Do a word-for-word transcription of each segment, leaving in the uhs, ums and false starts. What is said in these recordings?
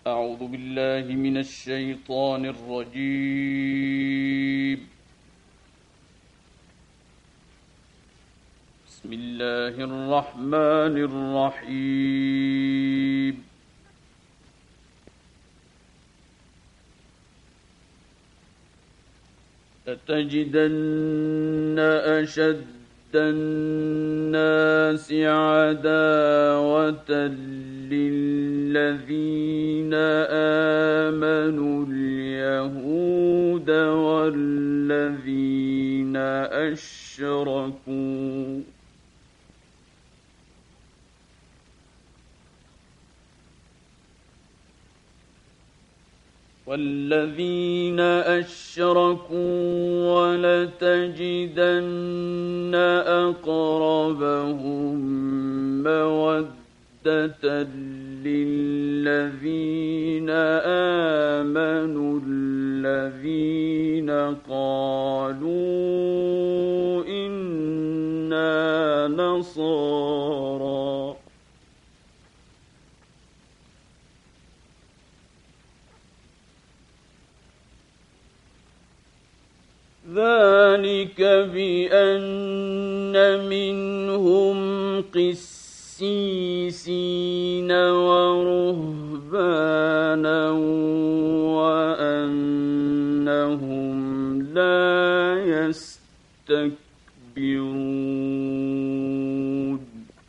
أعوذ بالله من الشيطان الرجيم. بسم الله الرحمن الرحيم. لتجدن أشد الناس عداوة للذين آمنوا اليهود والذين أشركوا والذين أشركوا ولتجدن أقربهم مودة للذين آمنوا الذين قالوا إنا نصارى ذلك بأن منهم قسيسين ورهبانا وأنهم لا يستكبرون.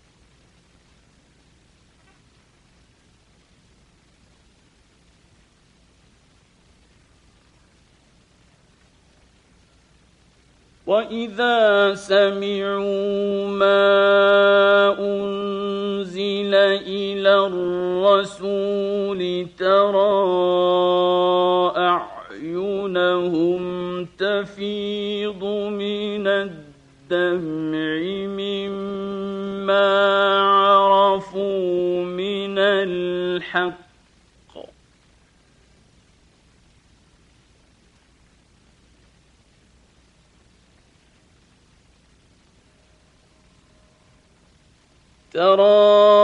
وَإِذَا سَمِعُوا مَا أُنزِلَ إِلَى الرَّسُولِ تَرَىٰ أَعْيُنَهُمْ تَفِيضُ مِنَ الدَّمْعِ مِمَّا عَرَفُوا مِنَ الْحَقِّ ترى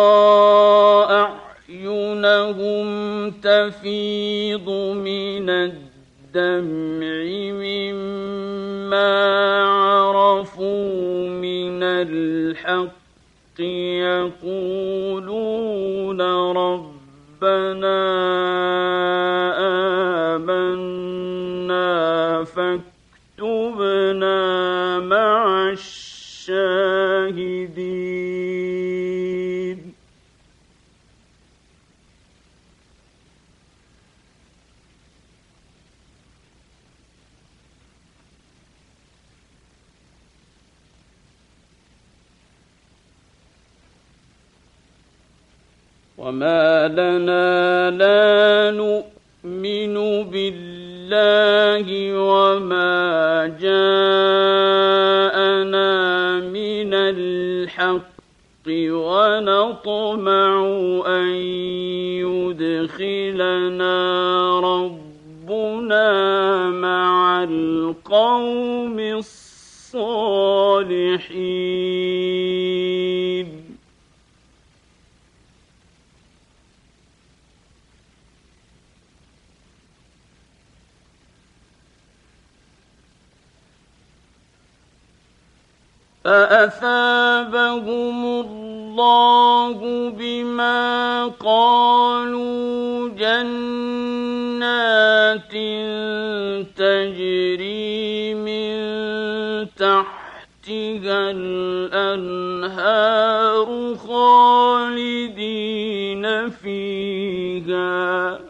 أعينهم تفيض من الدمع مما عرفوا من الحق يقولون ربنا آمنا فاكتبنا مع الشاهدين. وما لنا لا نؤمن بالله وما جاءنا من الحق ونطمع أن يدخلنا ربنا مع القوم الصالحين. فأثابهم الله بما قالوا جنات تجري من تحتها الأنهار خالدين فيها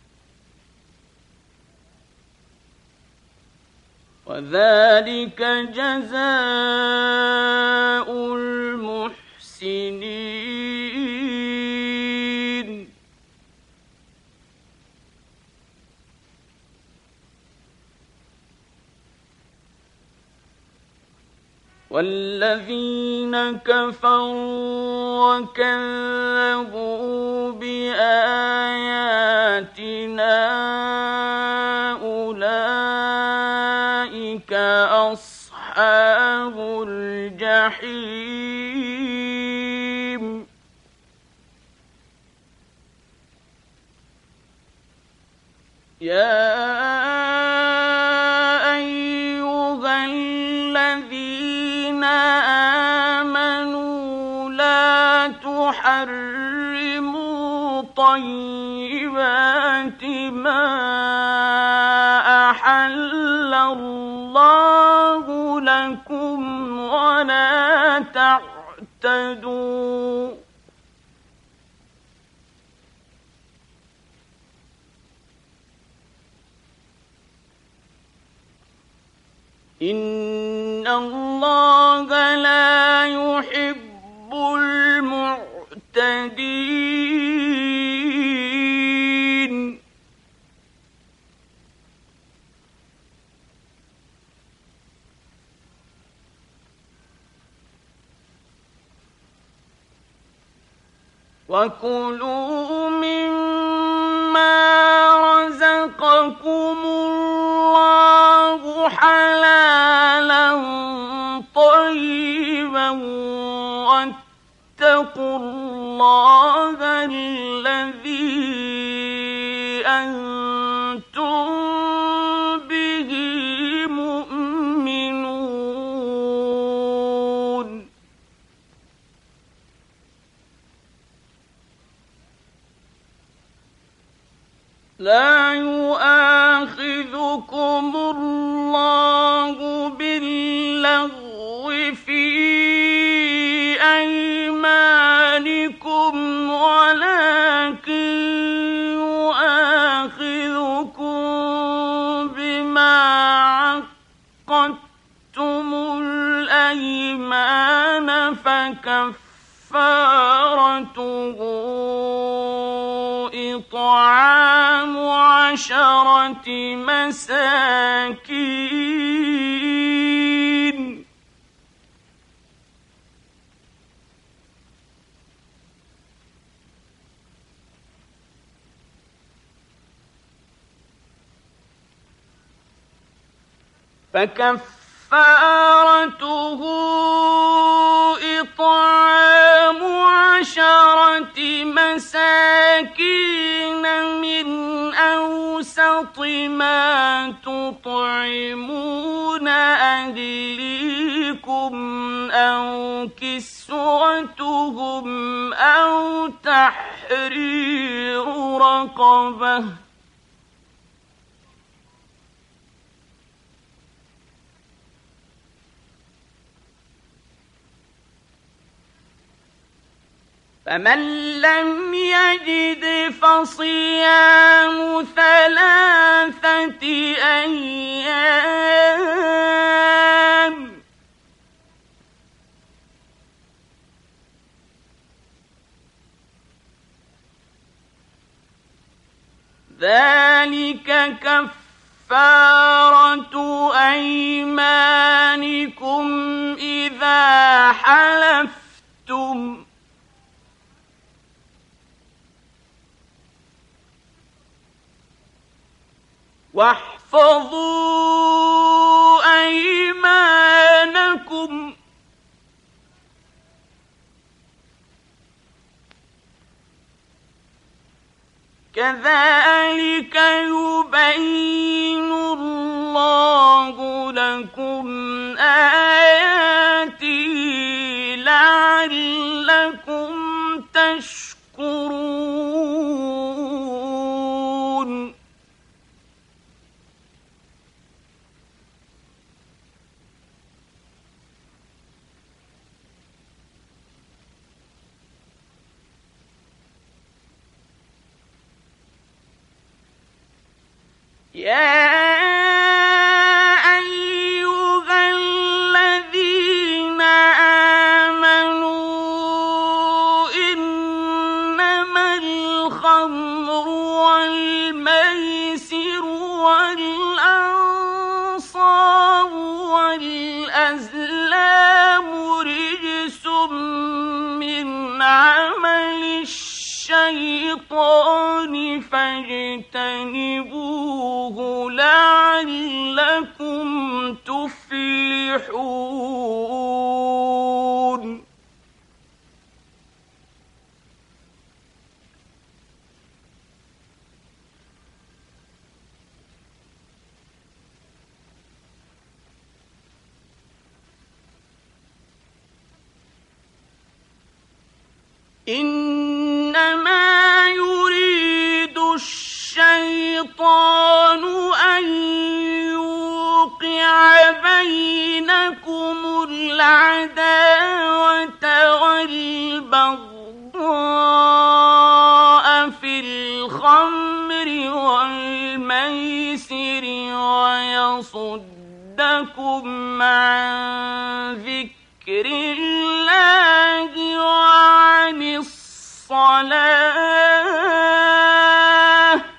وذلك جزاء المحسنين. والذين كفروا وكذبوا بآياتنا أولئك أصحاب الجحيم. يا أيها الذين آمنوا لا تحرموا طيبات ما أحل الله لكم ولا تعتدوا إن الله لا يحب المعتدين وكلوا مما رزقكم الله حلالا طيبا واتقوا الله الذي أنتم به مؤمنون لا يؤاخذكم الله باللغو في أيمانكم ولكن يؤاخذكم بما عقدتم الأيمان فكفارته إطعام عشرة مساكين فكفارته إطعام عشرة مساكين من أوسط ما تطعمون أهليكم أو كسوتهم أو تحرير رقبة فمن لم يجد فصيام ثلاثة أيام ذلك كفارة أيمانكم إذا حلفتم واحفظوا أيمانكم كذلك يبين الله لكم آياته لعلكم تشكرون يا أيها الذين آمنوا إنما الخمر والميسر والأنصاب والأزلام رجس من عمل الشيطان فاجتنبوه لعلكم تفلحون إنما يريد الشيطان أن يوقع بينكم العداوة والبغضاء في الخمر والميسر ويصدكم عن ذكر الله وعن الصلاة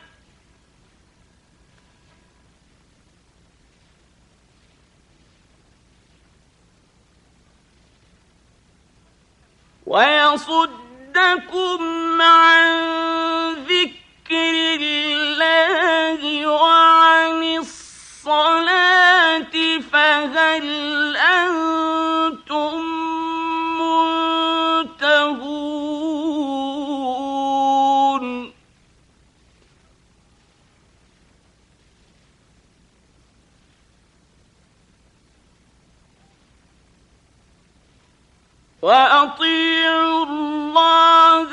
ويصدكم عن ذكر الله وعن الصلاة فهل أنتم منتهون وأطيعوا الله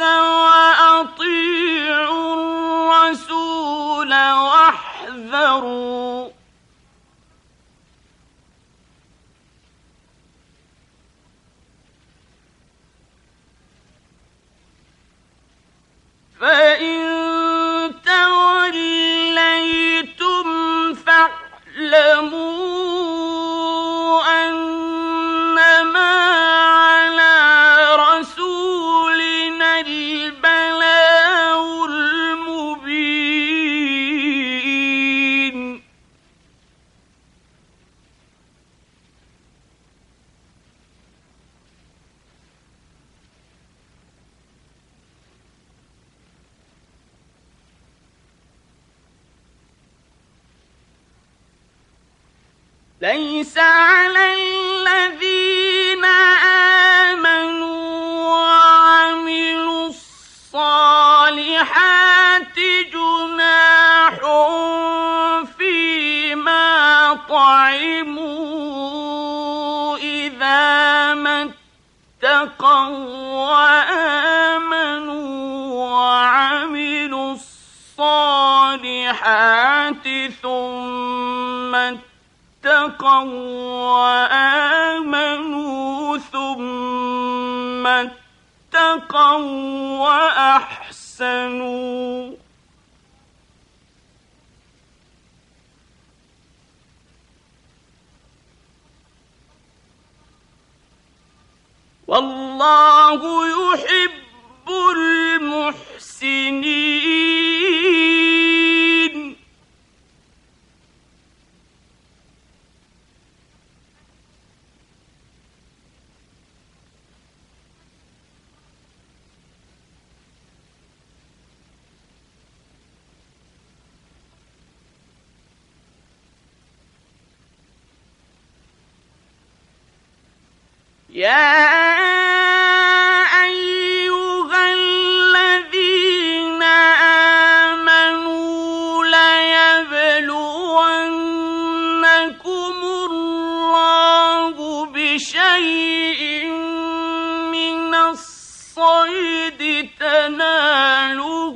وأطيعوا الرسول واحذروا فإن توليتم فاعلموا أنما على رسولنا البلاغ المبين ليس على الذين آمنوا وعملوا الصالحات جناح فيما طعموا إذا ما اتقوا وآمنوا وعملوا الصالحات ثم اتقوا وآمنوا ثم اتقوا وأحسنوا والله يحب المحسنين يا أيها الذين آمنوا ليبلونكم الله بشيء من الصيد تناله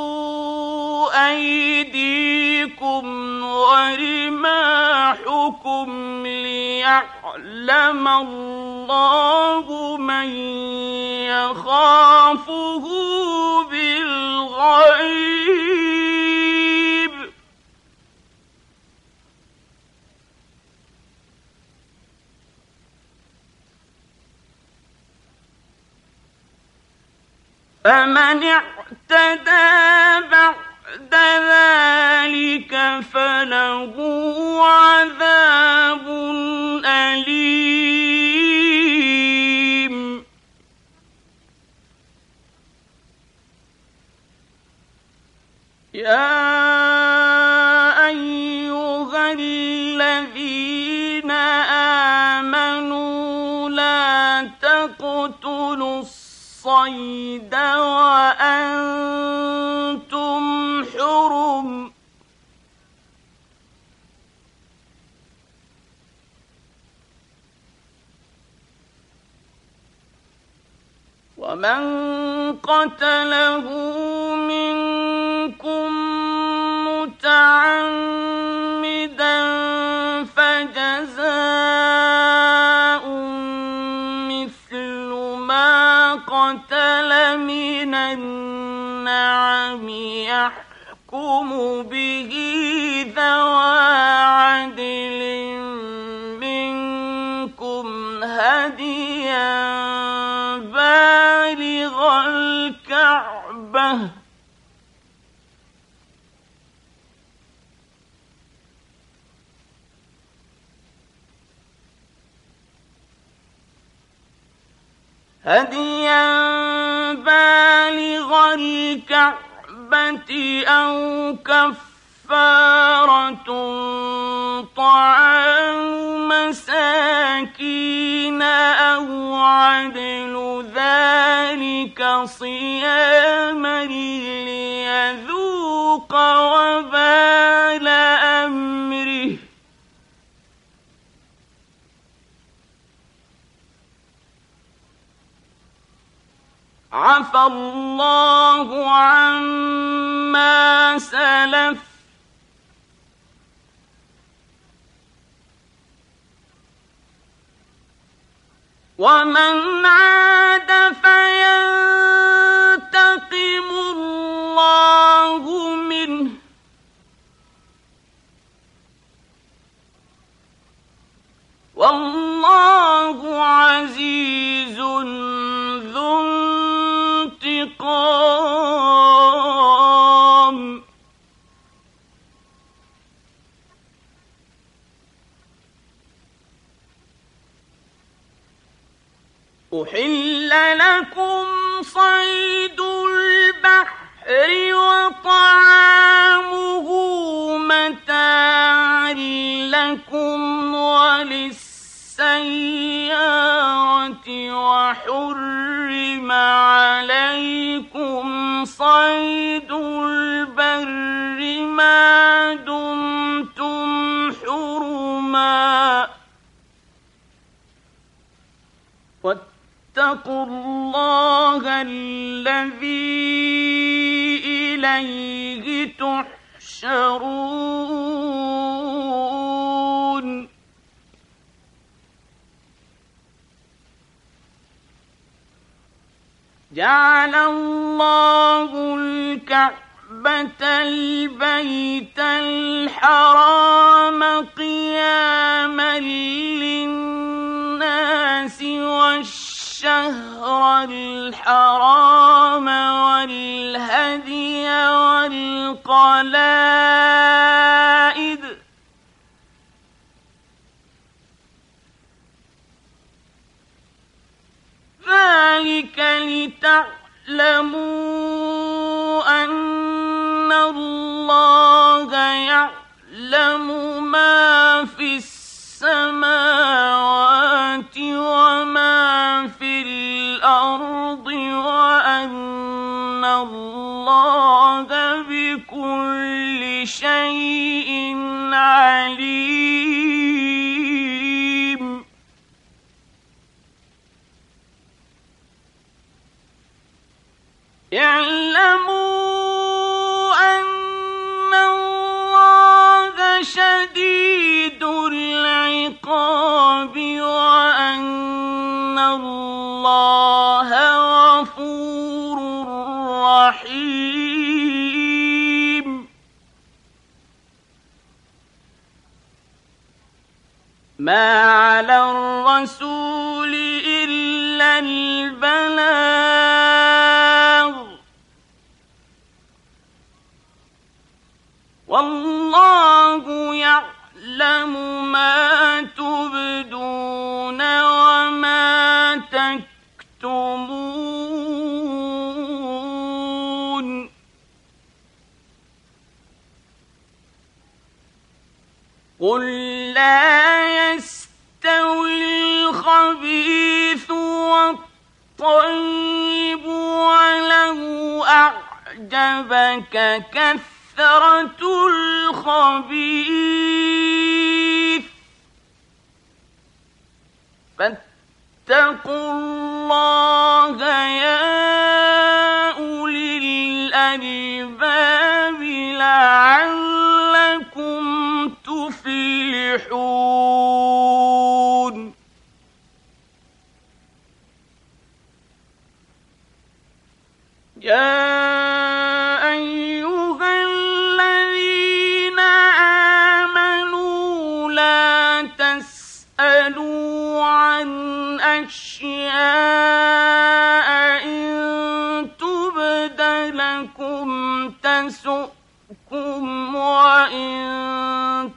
أيديكم ورماحكم ليعلم الله من يخافه بالغيب فمن اعتدى بعد ذلك فله عذاب أليم يا أيها الذين آمنوا لا تقتلوا الصيد وأنتم حرم ومن قتله منكم متعمدا فجزاء مثل ما قتل من النعم يحكم به ذوى عدل منكم هديا بالغ الكعبة هديا بالغ الكعبة أو كفارة طعام مساكين أو عدل ذلك صياما ليذوق وبال أمره عفى الله عما سلف ومن عاد فينتقم الله منه والله عزيز ذو انتقام أحل لكم صيد البحر وطعامه متاعا لكم وللسيارة وحرم عليكم صيد البر ما دمتم حرما واتقوا الله الذي إليه تحشرون جعل الله الكعبة البيت الحرام قياما للناس والشهر الحرام والهدي والقلائد ذلك لتعلموا أن الله يعلم ما في السماوات وما في الأرض وأن الله بكل شيء عليم اعلموا أن الله شديد العقاب وأن الله غفور رحيم ما على الرسول إلا البلاغ والله يعلم ما تبدون وما تكتمون قل لا يستوي الخبيث والطيب ولو أعجبك كثرة الخبيث فاتقوا الله يا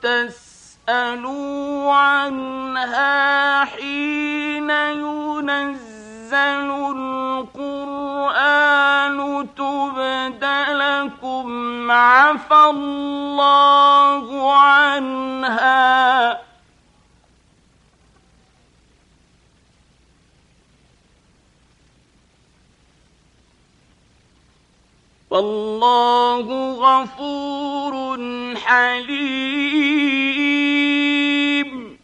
تسألوا عنها حين ينزل القرآن تبد لكم عفى الله عنها والله غفور حليم.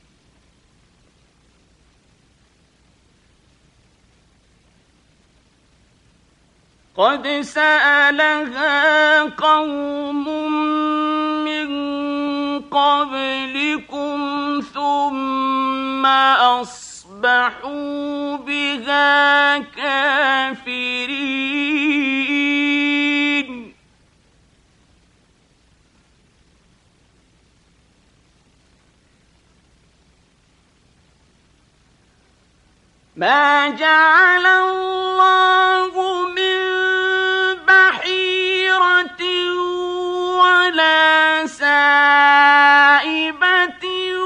قد سألها قوم من قبلكم ثم أصبحوا بها كافرين. ما جعل الله من بحيرة ولا سائبة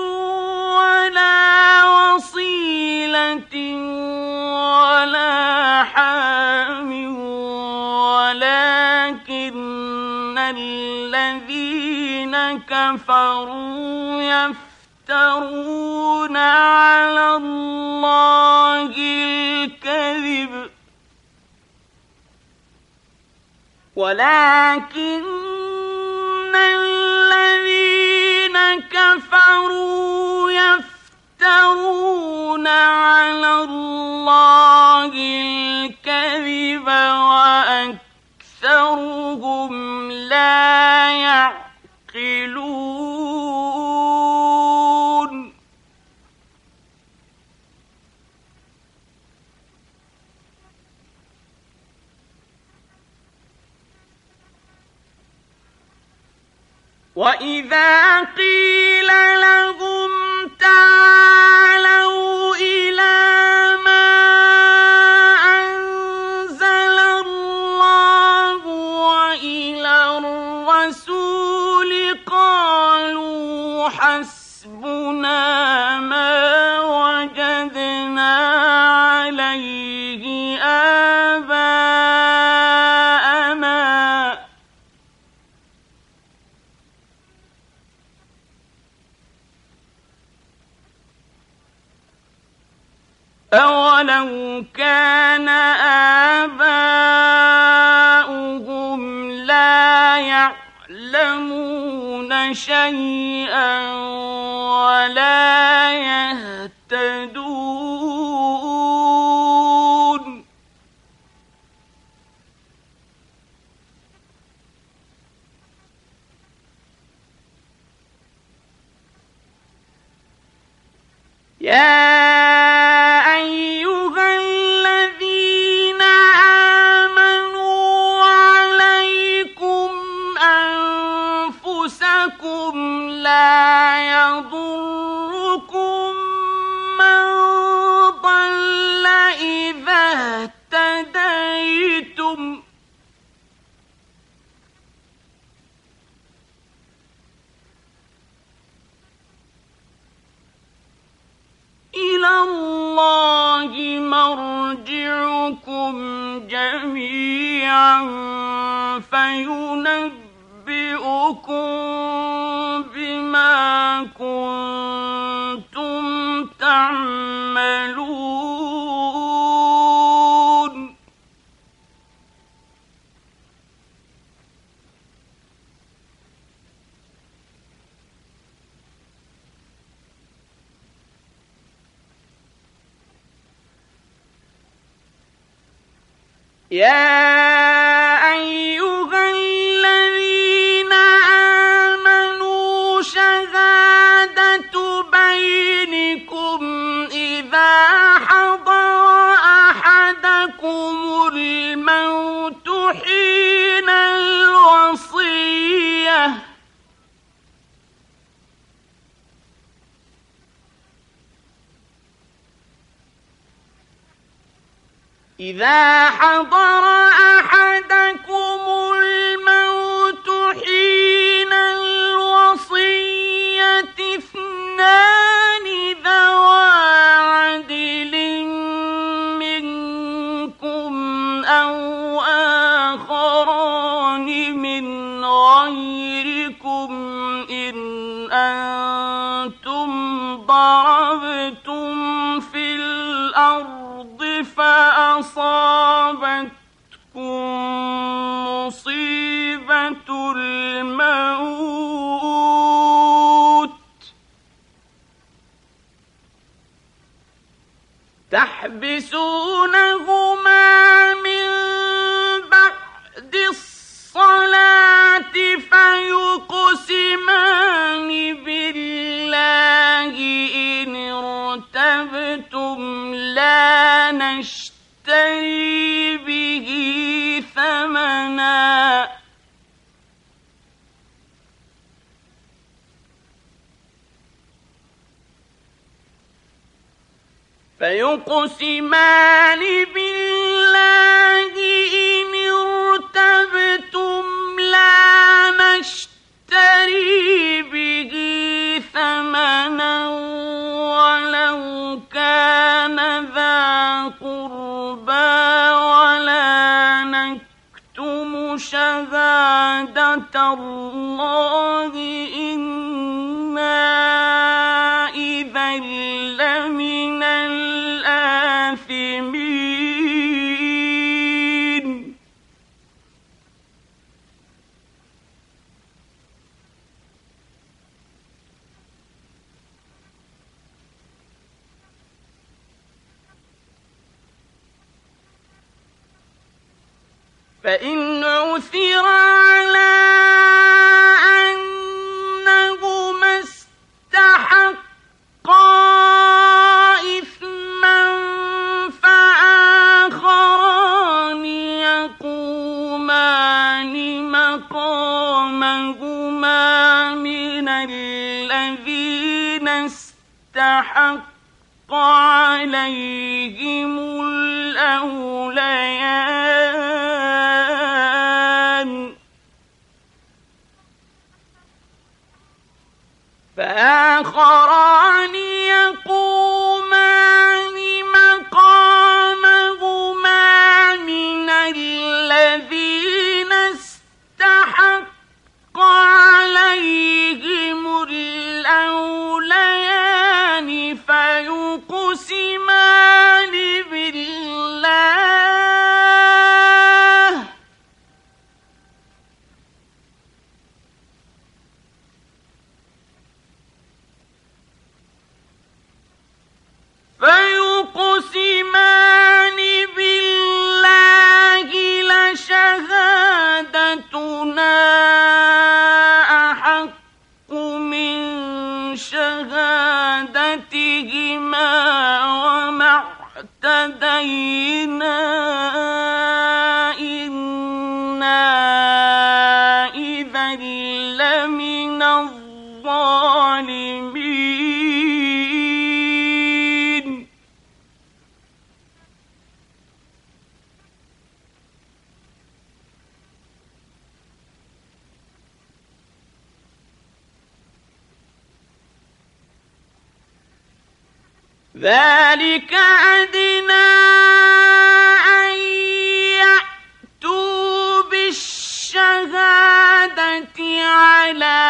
ولا وصيلة ولا حام ولكن الذين كفروا يفترون على الله الكذب ولكن الذين كفروا يفترون على الله الكذب وأكثرهم لا يعقلون. وإذا قيل لهم تعالوا إلى ما أنزل الله وإلى الرسول قالوا حسبنا ما وجدنا عليه آباءنا أولو كان آباؤهم لا يعلمون شيئا ولا يهتدون. يا أيها الذين آمنوا عليكم أنفسكم لا يضركم من ضل إذا اهتديتم إلى الله مرجعكم جميعا فينبئكم بما كنتم تعملون. يا أيها الذين آمنوا شهادة بينكم إذا حضر أحدكم الموت حين الوصية إذا حضر أحدكم الموت حين الوصية أنتم ضربتم في الأرض فأصابتكم مصيبة الموت تحبسونهما من بعد الصلاة فيقسمان بالله إن ارتبتم لا نشتري به ثمنا فيقسمان بالله إن ارتبتم لا نشتري به ثمنا ولو كان ذا قربى ولا نكتم شهادة الله إنا إذا لمن الآثمين فإن عثر على أنهما استحقا إثما فآخران يقومان مقامهما من الذين استحق عليهم الأوليان فآخران يقومان مقامهما من الذين استحق عليهم الأوليان فيقسمان بالله فيقسمان بالله لشهادتنا أحق من شهادتهما وما اعتدينا إنا إذا لمن الظالمين ذلك أدنى أن يأتوا بالشهادة على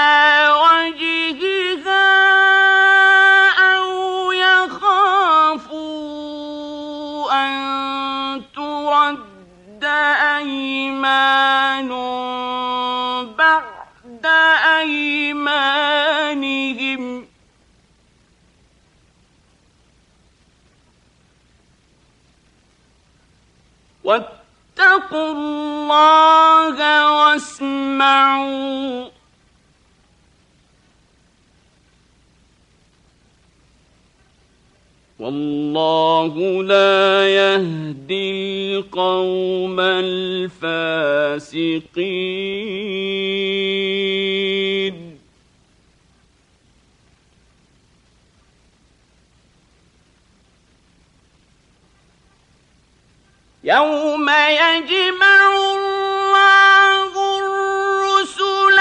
وجهها أو يخافوا أن ترد أيمان بعد أيمانهم واتقوا الله واسمعوا والله لا يهدي القوم الفاسقين يوم يجمع الله الرسل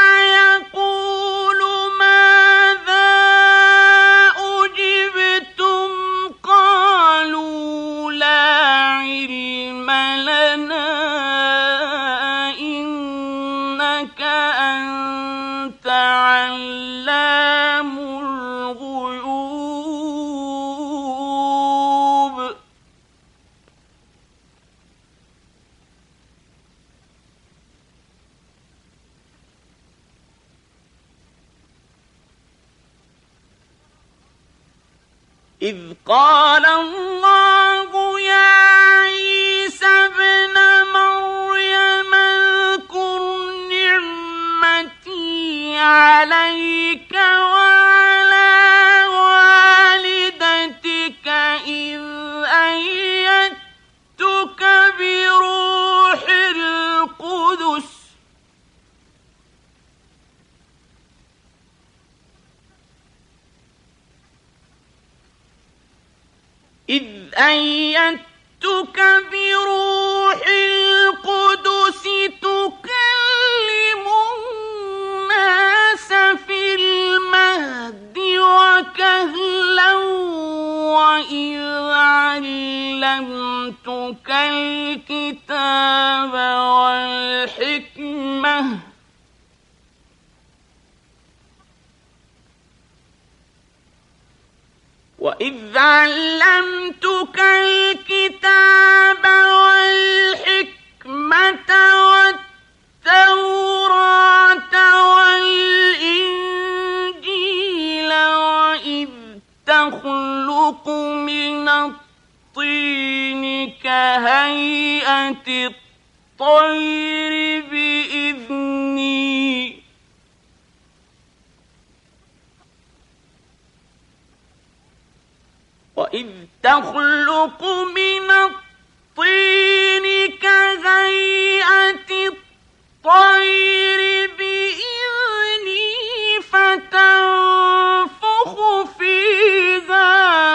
فيقول ماذا أجبتم قالوا لا علم لنا إنك أنت علام إذ قال الله يا عيسى ابن مريم اذكر نعمتي عليك وعلى والدتك إذ أيدتك بروح القدس إذ أيدتك بروح القدس تكلم الناس في المهد وكهلا وإذ علمتك الكتاب والحكمة وإذ علمتك الكتاب والحكمة والتوراة والإنجيل وإذ تخلق من الطين كهيئة الطير بإذني وإذ تخلق من الطين كهيئة الطير بإذني فتنفخ فيها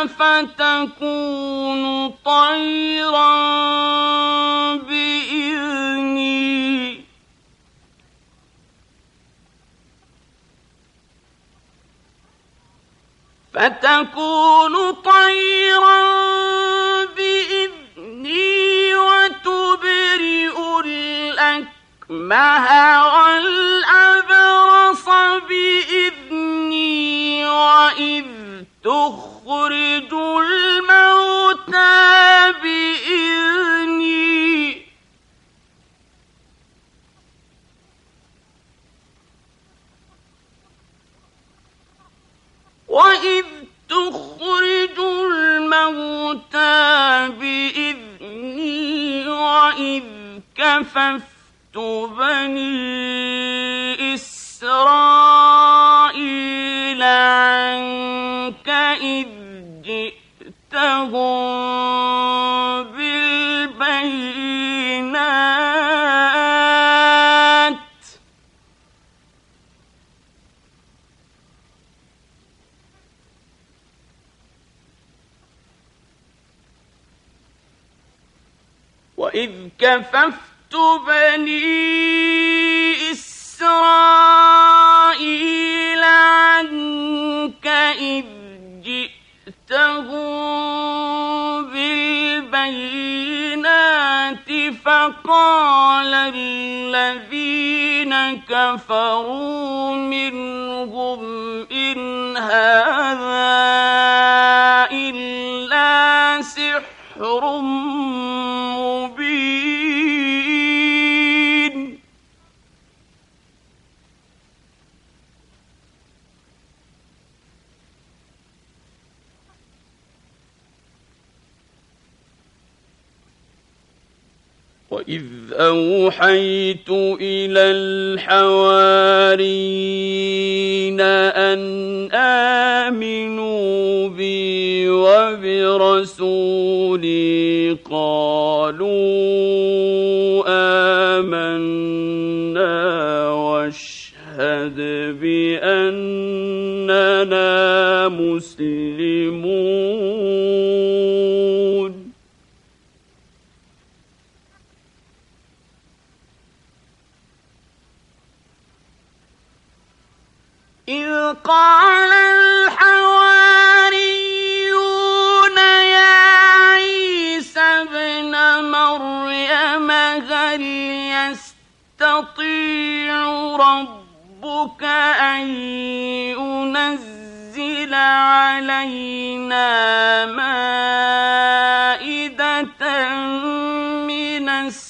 فتكون طيرا بإذني فتكون طيرا بإذني وتبرئ الأكمه والأبرص بإذني وإذ تخرج الموتى بإذني وإذ تخرج الموتى بإذني وإذ كففت بني إسرائيل عنك إذ جئتهم بالبينات وإذ كففت بني إسرائيل عنك إذ جئتهم بالبينات فقال الذين كفروا منهم إن هذا إلا سحر مبين وإذ أوحيت إلى الحواريين أن آمنوا بي وبرسولي قالوا آمنا واشهد بأننا مسلمون إذ قال الحواريون يا عيسى ابن مريم هل يستطيع ربك أن ينزل علينا مائدة من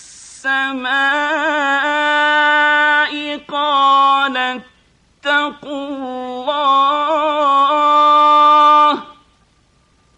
السماء قال اتقوا الله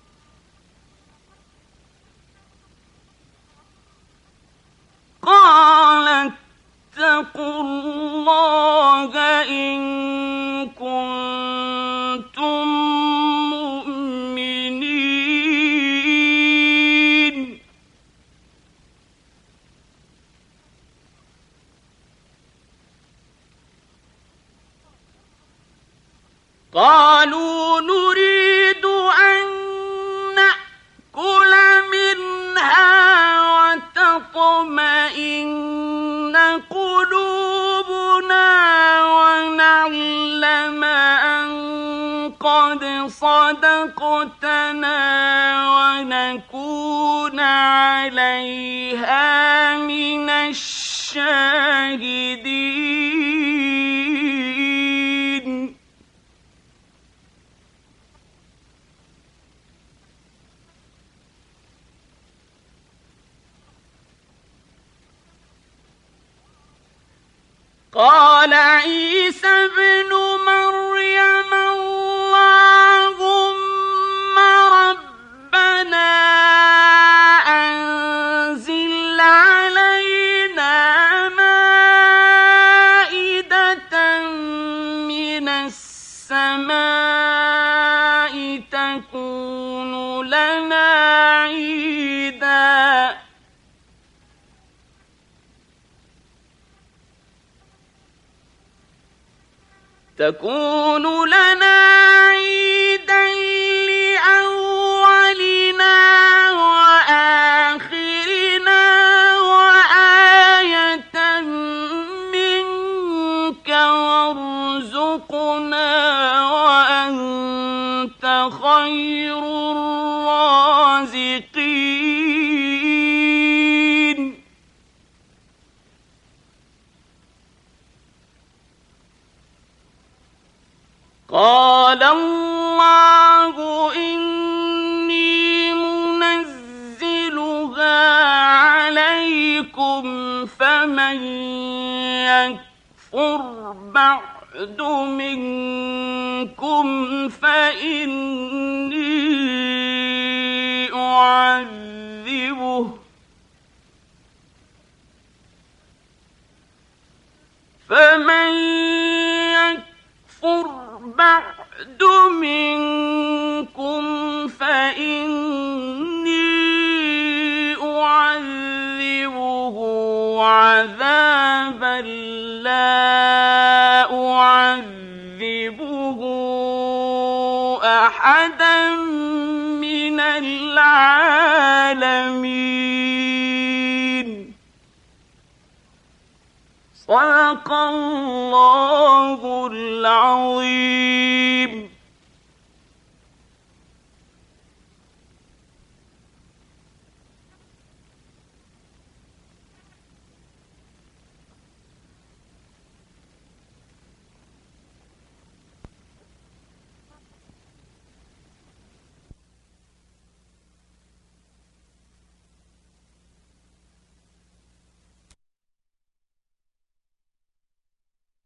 قالوا نريد أن نأكل منها وتطمئن قلوبنا ونعلم أن قد صدقتنا ونكون عليها من الشاهدين. قال عيسى ابن مريم اللهم ربنا أنزل علينا مائدة من السماء تكون لنا عيدا تكون لنا عيدا لأولنا وآخرنا وآية منك وارزقنا وأنت خير الرازقين. قال الله إني منزلها عليكم فمن يكفر بعد منكم فإني أعذبه فمن يكفر بعد منكم فإني أعذبه عذابا لا أعذبه أحدا من العالمين. صدق الله العظيم.